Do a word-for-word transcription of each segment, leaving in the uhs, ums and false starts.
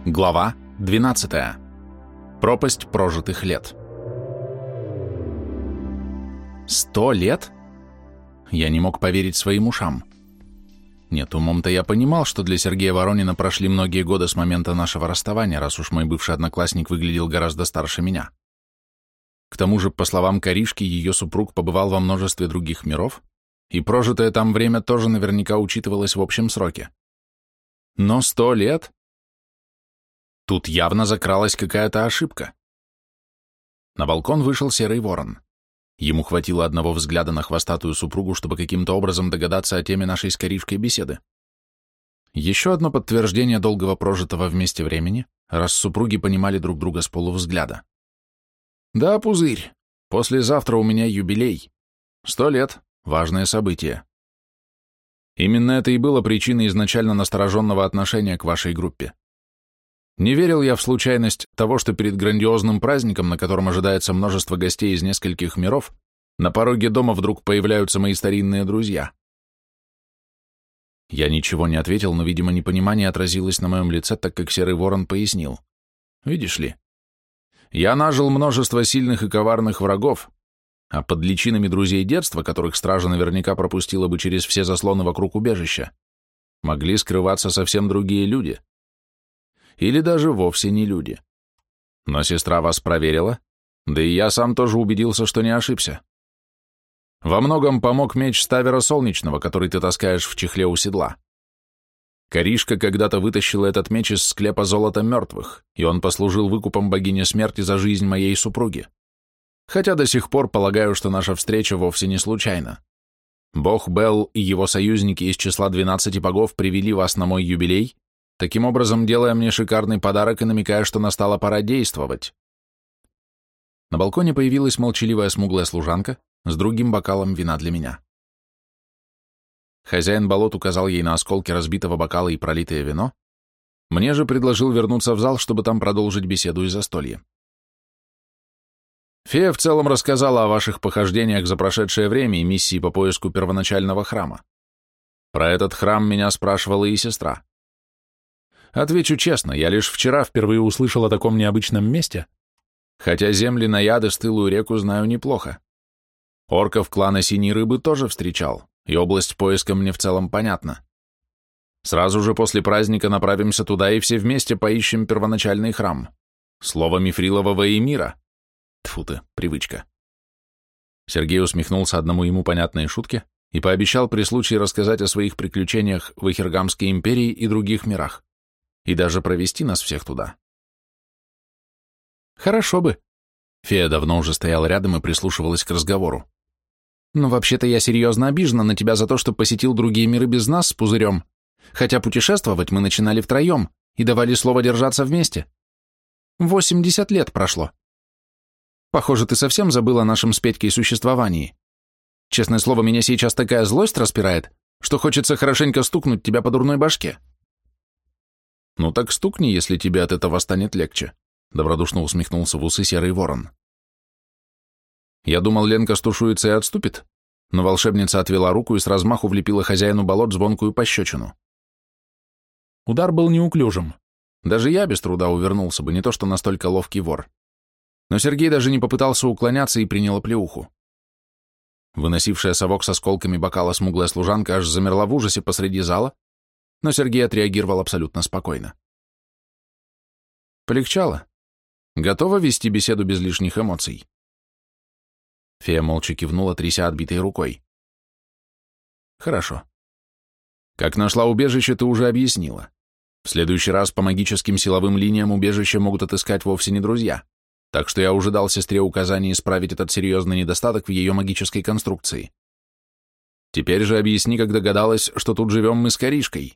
Глава двенадцатая. Пропасть прожитых лет. Сто лет? Я не мог поверить своим ушам. Нет, умом-то я понимал, что для Сергея Воронина прошли многие годы с момента нашего расставания, раз уж мой бывший одноклассник выглядел гораздо старше меня. К тому же, по словам Каришки, ее супруг побывал во множестве других миров, и прожитое там время тоже наверняка учитывалось в общем сроке. Но сто лет? Тут явно закралась какая-то ошибка. На балкон вышел Серый Ворон. Ему хватило одного взгляда на хвостатую супругу, чтобы каким-то образом догадаться о теме нашей с Каришкой беседы. Еще одно подтверждение долгого прожитого вместе времени, раз супруги понимали друг друга с полувзгляда. Да, Пузырь, послезавтра у меня юбилей. Сто лет, важное событие. Именно это и было причиной изначально настороженного отношения к вашей группе. Не верил я в случайность того, что перед грандиозным праздником, на котором ожидается множество гостей из нескольких миров, на пороге дома вдруг появляются мои старинные друзья. Я ничего не ответил, но, видимо, непонимание отразилось на моем лице, так как Серый Ворон пояснил. Видишь ли, я нажил множество сильных и коварных врагов, а под личинами друзей детства, которых стража наверняка пропустила бы через все заслоны вокруг убежища, могли скрываться совсем другие люди. Или даже вовсе не люди. Но сестра вас проверила, да и я сам тоже убедился, что не ошибся. Во многом помог меч Ставера Солнечного, который ты таскаешь в чехле у седла. Каришка когда-то вытащила этот меч из склепа золота мертвых, и он послужил выкупом богини смерти за жизнь моей супруги. Хотя до сих пор полагаю, что наша встреча вовсе не случайна. Бог Белл и его союзники из числа двенадцати богов привели вас на мой юбилей, таким образом делая мне шикарный подарок и намекая, что настала пора действовать. На балконе появилась молчаливая смуглая служанка с другим бокалом вина для меня. Хозяин болот указал ей на осколки разбитого бокала и пролитое вино, мне же предложил вернуться в зал, чтобы там продолжить беседу и застолье. Фея в целом рассказала о ваших похождениях за прошедшее время и миссии по поиску первоначального храма. Про этот храм меня спрашивала и сестра. Отвечу честно, я лишь вчера впервые услышал о таком необычном месте, хотя земли Наяды, стылую реку знаю неплохо. Орков клана Синей Рыбы тоже встречал, и область поиска мне в целом понятна. Сразу же после праздника направимся туда и все вместе поищем первоначальный храм. Слово Мифрилового эмира. Тьфу ты, привычка. Сергей усмехнулся одному ему понятной шутке и пообещал при случае рассказать о своих приключениях в Эхергамской империи и других мирах, и даже провести нас всех туда. Хорошо бы. Фея давно уже стояла рядом и прислушивалась к разговору. Но вообще-то я серьезно обижена на тебя за то, что посетил другие миры без нас с Пузырем, хотя путешествовать мы начинали втроем и давали слово держаться вместе. Восемьдесят лет прошло. Похоже, ты совсем забыл о нашем с Петькой существовании. Честное слово, меня сейчас такая злость распирает, что хочется хорошенько стукнуть тебя по дурной башке. Ну так стукни, если тебе от этого станет легче, добродушно усмехнулся в усы Серый Ворон. Я думал, Ленка стушуется и отступит, но волшебница отвела руку и с размаху влепила хозяину болот звонкую пощечину. Удар был неуклюжим. Даже я без труда увернулся бы, не то что настолько ловкий вор. Но Сергей даже не попытался уклоняться и принял оплеуху. Выносившая совок с осколками бокала смуглая служанка аж замерла в ужасе посреди зала, но Сергей отреагировал абсолютно спокойно. Полегчало. Готова вести беседу без лишних эмоций? Фея молча кивнула, тряся отбитой рукой. Хорошо. Как нашла убежище, ты уже объяснила. В следующий раз по магическим силовым линиям убежище могут отыскать вовсе не друзья, так что я уже дал сестре указание исправить этот серьезный недостаток в ее магической конструкции. Теперь же объясни, как догадалась, что тут живем мы с Каришкой.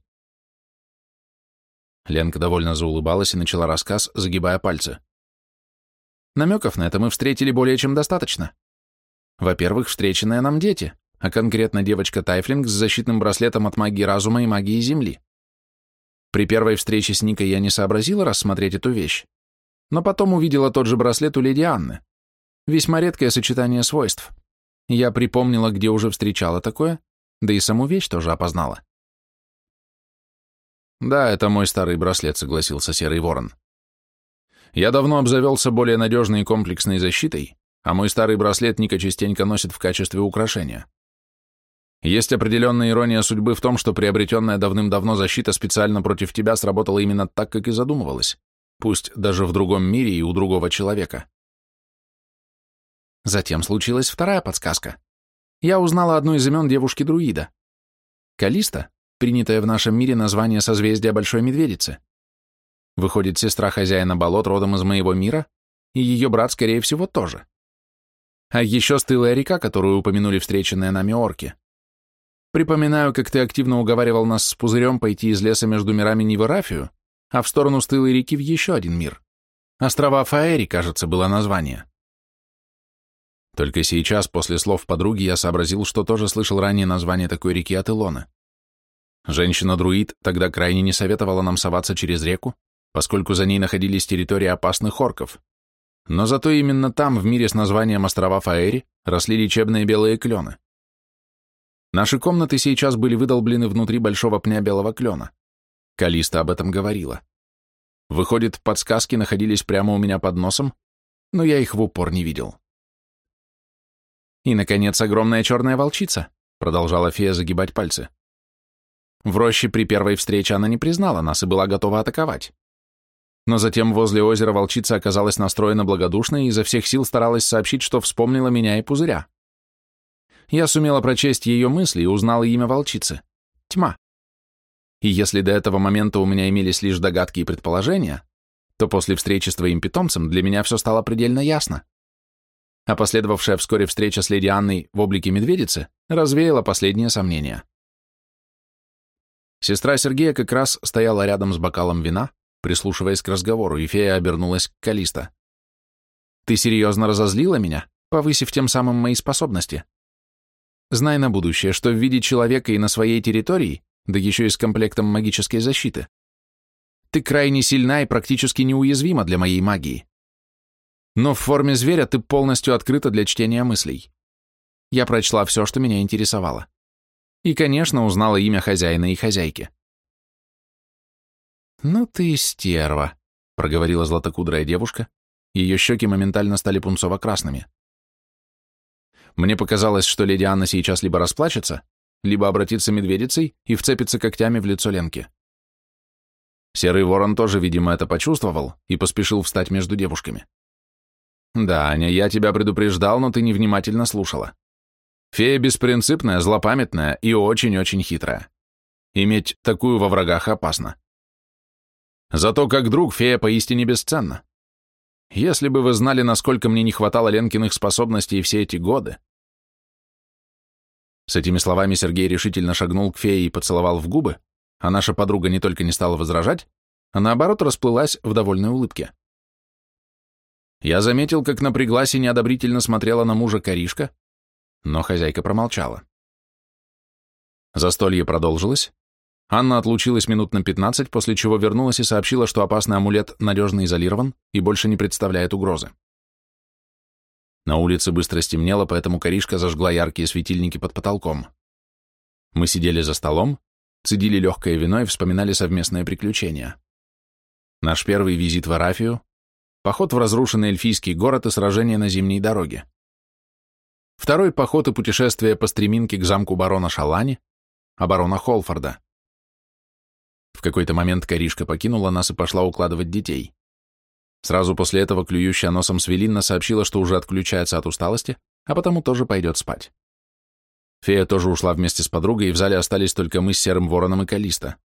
Ленка довольно заулыбалась и начала рассказ, загибая пальцы. Намеков на это мы встретили более чем достаточно. Во-первых, встреченные нам дети, а конкретно девочка Тайфлинг с защитным браслетом от магии разума и магии Земли. При первой встрече с Никой я не сообразила рассмотреть эту вещь, но потом увидела тот же браслет у леди Анны. Весьма редкое сочетание свойств. Я припомнила, где уже встречала такое, да и саму вещь тоже опознала. Да, это мой старый браслет, согласился Серый Ворон. Я давно обзавелся более надежной и комплексной защитой, а мой старый браслет Ника частенько носит в качестве украшения. Есть определенная ирония судьбы в том, что приобретенная давным-давно защита специально против тебя сработала именно так, как и задумывалась, пусть даже в другом мире и у другого человека. Затем случилась вторая подсказка. Я узнала одно из имен девушки-друида. Калиста, принятое в нашем мире название созвездия Большой Медведицы. Выходит, сестра хозяина болот родом из моего мира, и ее брат, скорее всего, тоже. А еще стылая река, которую упомянули встреченные нами орки. Припоминаю, как ты активно уговаривал нас с Пузырем пойти из леса между мирами не в Эрафию, а в сторону стылой реки в еще один мир. Острова Фаэри, кажется, было название. Только сейчас, после слов подруги, я сообразил, что тоже слышал ранее название такой реки от Илоны. Женщина-друид тогда крайне не советовала нам соваться через реку, поскольку за ней находились территории опасных орков. Но зато именно там, в мире с названием острова Фаэри, росли лечебные белые клены. Наши комнаты сейчас были выдолблены внутри большого пня белого клена. Калиста об этом говорила. Выходит, подсказки находились прямо у меня под носом, но я их в упор не видел. И, наконец, огромная черная волчица, продолжала фея загибать пальцы. В роще при первой встрече она не признала нас и была готова атаковать. Но затем возле озера волчица оказалась настроена благодушно и изо всех сил старалась сообщить, что вспомнила меня и Пузыря. Я сумела прочесть ее мысли и узнала имя волчицы — Тьма. И если до этого момента у меня имелись лишь догадки и предположения, то после встречи с твоим питомцем для меня все стало предельно ясно. А последовавшая вскоре встреча с леди Анной в облике медведицы развеяла последние сомнения. Сестра Сергея как раз стояла рядом с бокалом вина, прислушиваясь к разговору, и фея обернулась к Калисто. «Ты серьезно разозлила меня, повысив тем самым мои способности? Знай на будущее, что в виде человека и на своей территории, да еще и с комплектом магической защиты, ты крайне сильна и практически неуязвима для моей магии. Но в форме зверя ты полностью открыта для чтения мыслей. Я прочла все, что меня интересовало. И, конечно, узнала имя хозяина и хозяйки». «Ну ты стерва», — проговорила златокудрая девушка, ее щеки моментально стали пунцово-красными. Мне показалось, что леди Анна сейчас либо расплачется, либо обратится медведицей и вцепится когтями в лицо Ленки. Серый Ворон тоже, видимо, это почувствовал и поспешил встать между девушками. «Да, Аня, я тебя предупреждал, но ты невнимательно слушала. Фея беспринципная, злопамятная и очень-очень хитрая. Иметь такую во врагах опасно. Зато как друг фея поистине бесценна. Если бы вы знали, насколько мне не хватало Ленкиных способностей все эти годы». С этими словами Сергей решительно шагнул к фее и поцеловал в губы, а наша подруга не только не стала возражать, а наоборот расплылась в довольной улыбке. Я заметил, как напряглась и неодобрительно смотрела на мужа Каришка, но хозяйка промолчала. Застолье продолжилось. Анна отлучилась минут на пятнадцать, после чего вернулась и сообщила, что опасный амулет надежно изолирован и больше не представляет угрозы. На улице быстро стемнело, поэтому Каришка зажгла яркие светильники под потолком. Мы сидели за столом, цедили легкое вино и вспоминали совместные приключения. Наш первый визит в Эрафию, поход в разрушенный эльфийский город и сражение на зимней дороге. Второй поход и путешествие по стреминке к замку барона Шалани, а барона Холфорда. В какой-то момент Каришка покинула нас и пошла укладывать детей. Сразу после этого клюющая носом Свелинна сообщила, что уже отключается от усталости, а потому тоже пойдет спать. Фея тоже ушла вместе с подругой, и в зале остались только мы с Серым Вороном и Калиста.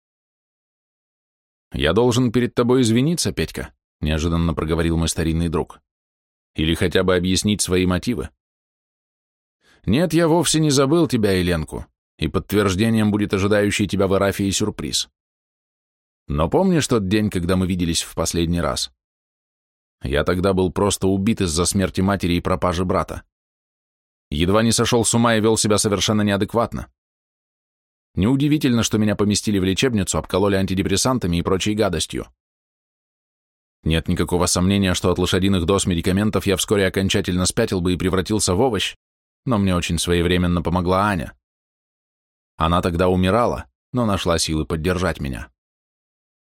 «Я должен перед тобой извиниться, Петька», — неожиданно проговорил мой старинный друг. «Или хотя бы объяснить свои мотивы. Нет, я вовсе не забыл тебя и Ленку, и подтверждением будет ожидающий тебя в Эрафии сюрприз. Но помнишь тот день, когда мы виделись в последний раз? Я тогда был просто убит из-за смерти матери и пропажи брата. Едва не сошел с ума и вел себя совершенно неадекватно. Неудивительно, что меня поместили в лечебницу, обкололи антидепрессантами и прочей гадостью. Нет никакого сомнения, что от лошадиных доз медикаментов я вскоре окончательно спятил бы и превратился в овощ, но мне очень своевременно помогла Аня. Она тогда умирала, но нашла силы поддержать меня.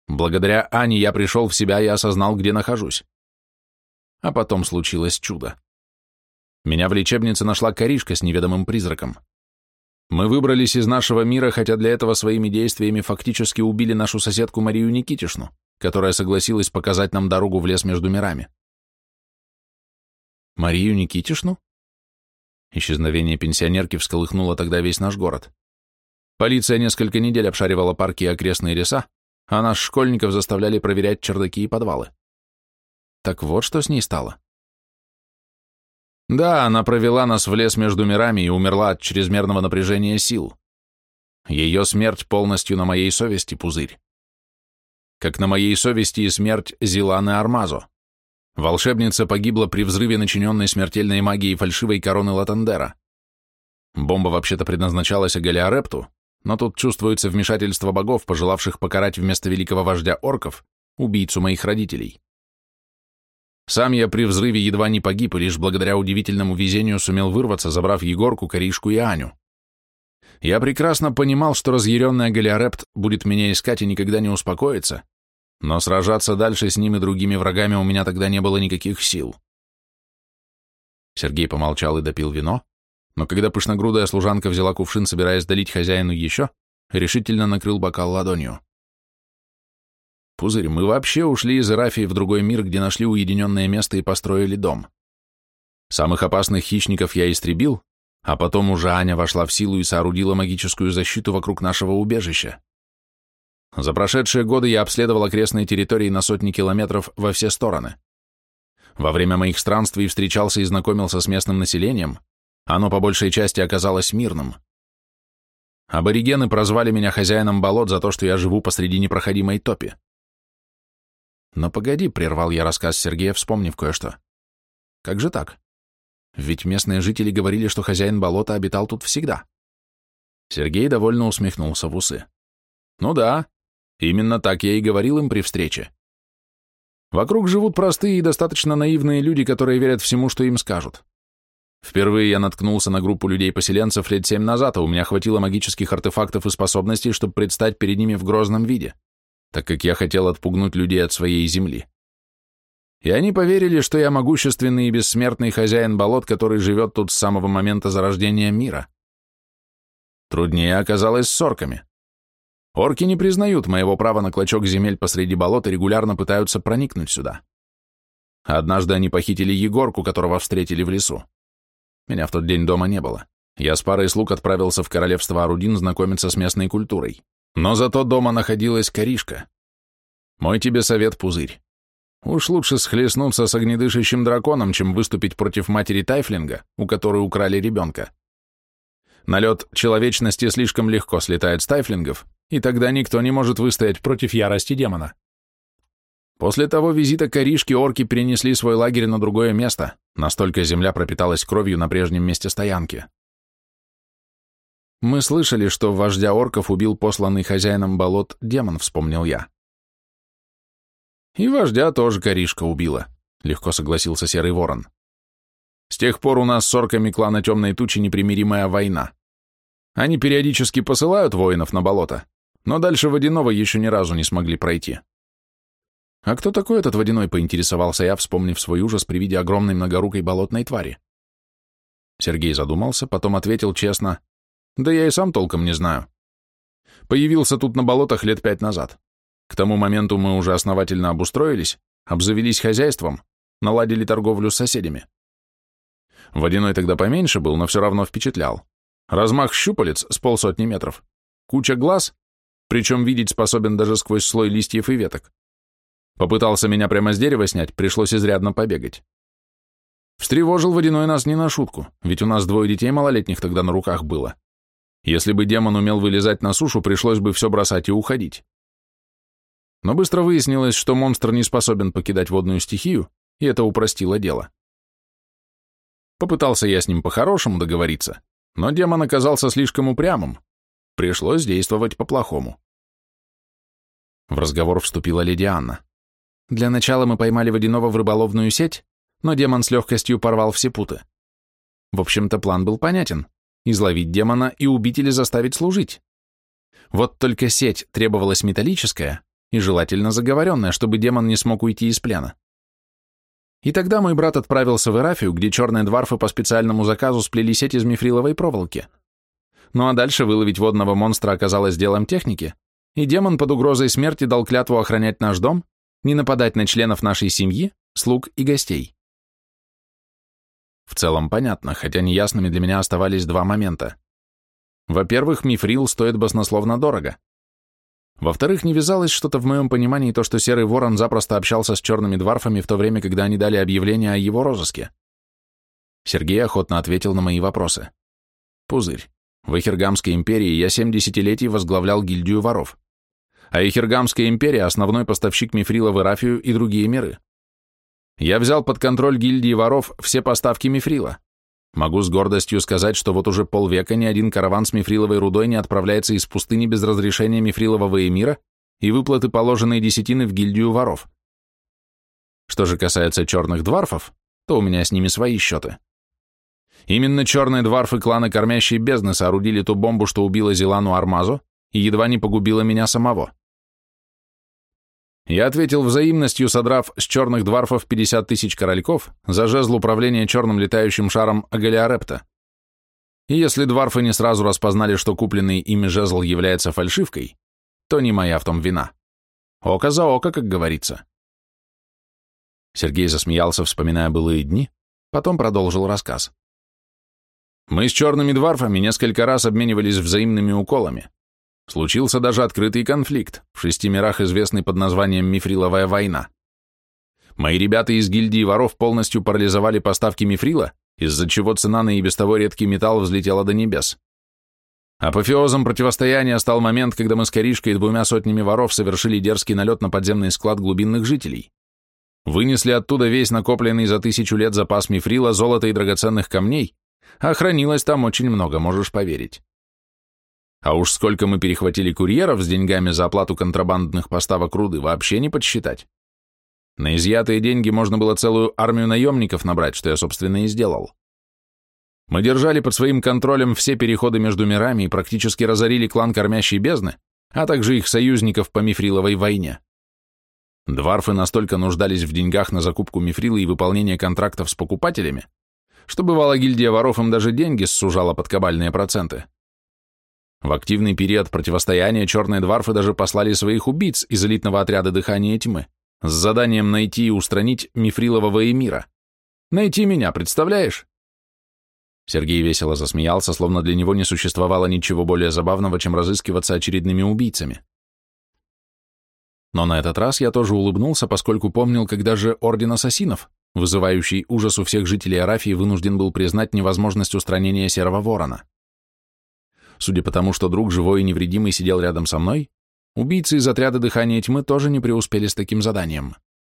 Благодаря Ане я пришел в себя и осознал, где нахожусь. А потом случилось чудо. Меня в лечебнице нашла Каришка с неведомым призраком. Мы выбрались из нашего мира, хотя для этого своими действиями фактически убили нашу соседку Марию Никитишну, которая согласилась показать нам дорогу в лес между мирами. Марию Никитишну? Исчезновение пенсионерки всколыхнуло тогда весь наш город. Полиция несколько недель обшаривала парки и окрестные леса, а нас, школьников, заставляли проверять чердаки и подвалы. Так вот, что с ней стало. Да, она провела нас в лес между мирами и умерла от чрезмерного напряжения сил. Ее смерть полностью на моей совести, Пузырь. Как на моей совести и смерть Зиланы Армазо. Волшебница погибла при взрыве, начиненной смертельной магией фальшивой короны Латандера. Бомба вообще-то предназначалась Агалиарепту, но тут чувствуется вмешательство богов, пожелавших покарать вместо великого вождя орков убийцу моих родителей. Сам я при взрыве едва не погиб и лишь благодаря удивительному везению сумел вырваться, забрав Егорку, Каришку и Аню. Я прекрасно понимал, что разъяренный Агалиарепт будет меня искать и никогда не успокоится, но сражаться дальше с ним и другими врагами у меня тогда не было никаких сил. Сергей помолчал и допил вино, но когда пышногрудая служанка взяла кувшин, собираясь долить хозяину еще, решительно накрыл бокал ладонью. Пузырь, мы вообще ушли из Эрафии в другой мир, где нашли уединенное место и построили дом. Самых опасных хищников я истребил, а потом уже Аня вошла в силу и соорудила магическую защиту вокруг нашего убежища. За прошедшие годы я обследовал окрестные территории на сотни километров во все стороны. Во время моих странствий встречался и знакомился с местным населением, оно по большей части оказалось мирным. Аборигены прозвали меня хозяином болот за то, что я живу посреди непроходимой топи. Но погоди, прервал я рассказ Сергея, вспомнив кое-что. Как же так? Ведь местные жители говорили, что хозяин болота обитал тут всегда. Сергей довольно усмехнулся в усы. Ну да, именно так я и говорил им при встрече. Вокруг живут простые и достаточно наивные люди, которые верят всему, что им скажут. Впервые я наткнулся на группу людей-поселенцев лет семь назад, а у меня хватило магических артефактов и способностей, чтобы предстать перед ними в грозном виде, так как я хотел отпугнуть людей от своей земли. И они поверили, что я могущественный и бессмертный хозяин болот, который живет тут с самого момента зарождения мира. Труднее оказалось с орками. Орки не признают моего права на клочок земель посреди болот и регулярно пытаются проникнуть сюда. Однажды они похитили Егорку, которого встретили в лесу. Меня в тот день дома не было. Я с парой слуг отправился в королевство Арудин знакомиться с местной культурой. Но зато дома находилась Каришка. Мой тебе совет, Пузырь. Уж лучше схлестнуться с огнедышащим драконом, чем выступить против матери Тайфлинга, у которой украли ребенка. Налет человечности слишком легко слетает с Тайфлингов, и тогда никто не может выстоять против ярости демона. После того визита Каришки орки перенесли свой лагерь на другое место, настолько земля пропиталась кровью на прежнем месте стоянки. Мы слышали, что вождя орков убил посланный хозяином болот демон, вспомнил я. И вождя тоже Каришка убила, легко согласился Серый Ворон. С тех пор у нас с орками клана Темной Тучи непримиримая война. Они периодически посылают воинов на болото, но дальше Водяного еще ни разу не смогли пройти. А кто такой этот Водяной, поинтересовался я, вспомнив свой ужас при виде огромной многорукой болотной твари. Сергей задумался, потом ответил честно: да я и сам толком не знаю. Появился тут на болотах лет пять назад. К тому моменту мы уже основательно обустроились, обзавелись хозяйством, наладили торговлю с соседями. Водяной тогда поменьше был, но все равно впечатлял. Размах щупалец с полсотни метров, куча глаз, причем видеть способен даже сквозь слой листьев и веток. Попытался меня прямо с дерева снять, пришлось изрядно побегать. Встревожил Водяной нас не на шутку, ведь у нас двое детей малолетних тогда на руках было. Если бы демон умел вылезать на сушу, пришлось бы все бросать и уходить. Но быстро выяснилось, что монстр не способен покидать водную стихию, и это упростило дело. Попытался я с ним по-хорошему договориться, но демон оказался слишком упрямым. Пришлось действовать по-плохому. В разговор вступила леди Анна. Для начала мы поймали Водяного в рыболовную сеть, но демон с легкостью порвал все путы. В общем-то, план был понятен — изловить демона и убить или заставить служить. Вот только сеть требовалась металлическая, и желательно заговоренное, чтобы демон не смог уйти из плена. И тогда мой брат отправился в Эрафию, где черные дварфы по специальному заказу сплели сеть из мифриловой проволоки. Ну а дальше выловить водного монстра оказалось делом техники, и демон под угрозой смерти дал клятву охранять наш дом, не нападать на членов нашей семьи, слуг и гостей. В целом понятно, хотя неясными для меня оставались два момента. Во-первых, мифрил стоит баснословно дорого. Во-вторых, не вязалось что-то в моем понимании то, что Серый Ворон запросто общался с черными дварфами в то время, когда они дали объявление о его розыске. Сергей охотно ответил на мои вопросы. Пузырь. В Эхиргамской империи я семь десятилетий возглавлял гильдию воров. А Эхиргамская империя – основной поставщик мифрила в Эрафию и другие миры. Я взял под контроль гильдии воров все поставки мифрила. Могу с гордостью сказать, что вот уже полвека ни один караван с мифриловой рудой не отправляется из пустыни без разрешения мифрилового эмира и выплаты положенной десятины в гильдию воров. Что же касается черных дварфов, то у меня с ними свои счеты. Именно черные дварфы клана Кормящей Бездны соорудили ту бомбу, что убила Зилану Армазу и едва не погубила меня самого. Я ответил взаимностью, содрав с черных дварфов пятьдесят тысяч корольков за жезл управления черным летающим шаром Агалиарепта. И если дварфы не сразу распознали, что купленный ими жезл является фальшивкой, то не моя в том вина. Око за око, как говорится. Сергей засмеялся, вспоминая былые дни, потом продолжил рассказ. Мы с черными дварфами несколько раз обменивались взаимными уколами. Случился даже открытый конфликт, в шести мирах известный под названием «Мифриловая война». Мои ребята из гильдии воров полностью парализовали поставки мифрила, из-за чего цена на и без того редкий металл взлетела до небес. Апофеозом противостояния стал момент, когда мы с Коришкой и двумя сотнями воров совершили дерзкий налет на подземный склад глубинных жителей. Вынесли оттуда весь накопленный за тысячу лет запас мифрила, золота и драгоценных камней, а хранилось там очень много, можешь поверить. А уж сколько мы перехватили курьеров с деньгами за оплату контрабандных поставок руды, вообще не подсчитать. На изъятые деньги можно было целую армию наемников набрать, что я, собственно, и сделал. Мы держали под своим контролем все переходы между мирами и практически разорили клан Кормящей Бездны, а также их союзников по мифриловой войне. Дварфы настолько нуждались в деньгах на закупку мифрила и выполнение контрактов с покупателями, что бывало гильдия воров им даже деньги ссужала под кабальные проценты. В активный период противостояния черные дварфы даже послали своих убийц из элитного отряда Дыхания Тьмы с заданием найти и устранить мифрилового эмира. Найти меня, представляешь? Сергей весело засмеялся, словно для него не существовало ничего более забавного, чем разыскиваться очередными убийцами. Но на этот раз я тоже улыбнулся, поскольку помнил, когда же Орден Ассасинов, вызывающий ужас у всех жителей Арафии, вынужден был признать невозможность устранения Серого Ворона. Судя по тому, что друг живой и невредимый сидел рядом со мной, убийцы из отряда Дыхания Тьмы тоже не преуспели с таким заданием.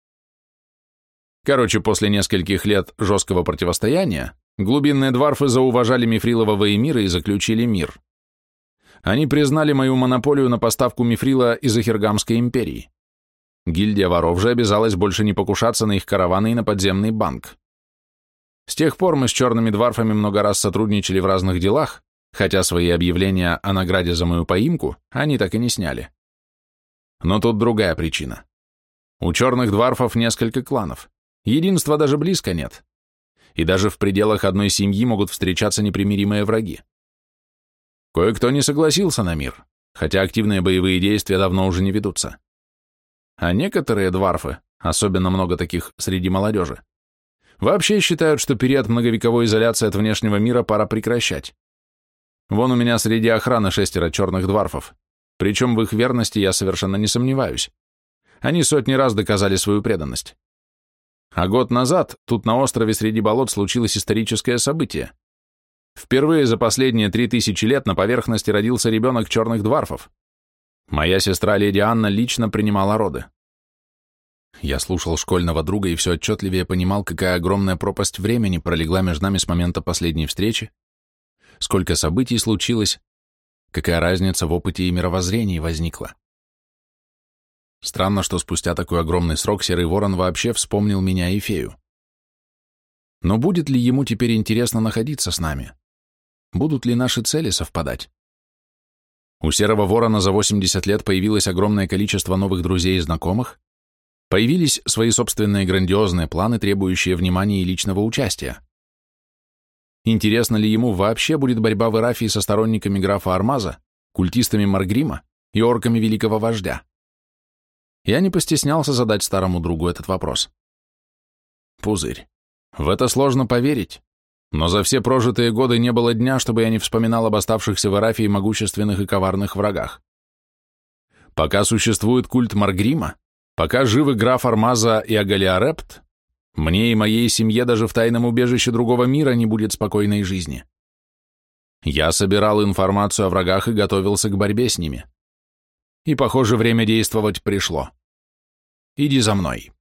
Короче, после нескольких лет жесткого противостояния, глубинные дварфы зауважали мифрилового эмира и заключили мир. Они признали мою монополию на поставку мифрила из Эхиргамской империи. Гильдия воров же обязалась больше не покушаться на их караваны и на подземный банк. С тех пор мы с черными дварфами много раз сотрудничали в разных делах, хотя свои объявления о награде за мою поимку они так и не сняли. Но тут другая причина. У черных дварфов несколько кланов, единства даже близко нет, и даже в пределах одной семьи могут встречаться непримиримые враги. Кое-кто не согласился на мир, хотя активные боевые действия давно уже не ведутся. А некоторые дварфы, особенно много таких среди молодежи, вообще считают, что период многовековой изоляции от внешнего мира пора прекращать. Вон у меня среди охраны шестеро черных дварфов, причем в их верности я совершенно не сомневаюсь. Они сотни раз доказали свою преданность. А год назад тут на острове среди болот случилось историческое событие. Впервые за последние три тысячи лет на поверхности родился ребенок черных дварфов. Моя сестра леди Анна лично принимала роды. Я слушал школьного друга и все отчетливее понимал, какая огромная пропасть времени пролегла между нами с момента последней встречи, сколько событий случилось, какая разница в опыте и мировоззрении возникла. Странно, что спустя такой огромный срок Серый Ворон вообще вспомнил меня и фею. Но будет ли ему теперь интересно находиться с нами? Будут ли наши цели совпадать? У Серого Ворона за восемьдесят лет появилось огромное количество новых друзей и знакомых, появились свои собственные грандиозные планы, требующие внимания и личного участия. Интересно ли ему вообще будет борьба в Ирафии со сторонниками графа Армаза, культистами Маргрима и орками великого вождя? Я не постеснялся задать старому другу этот вопрос. Пузырь. В это сложно поверить, но за все прожитые годы не было дня, чтобы я не вспоминал об оставшихся в Ирафии могущественных и коварных врагах. Пока существует культ Маргрима, пока живы граф Армаза и Агалиарепт, мне и моей семье даже в тайном убежище другого мира не будет спокойной жизни. Я собирал информацию о врагах и готовился к борьбе с ними. И, похоже, время действовать пришло. Иди за мной.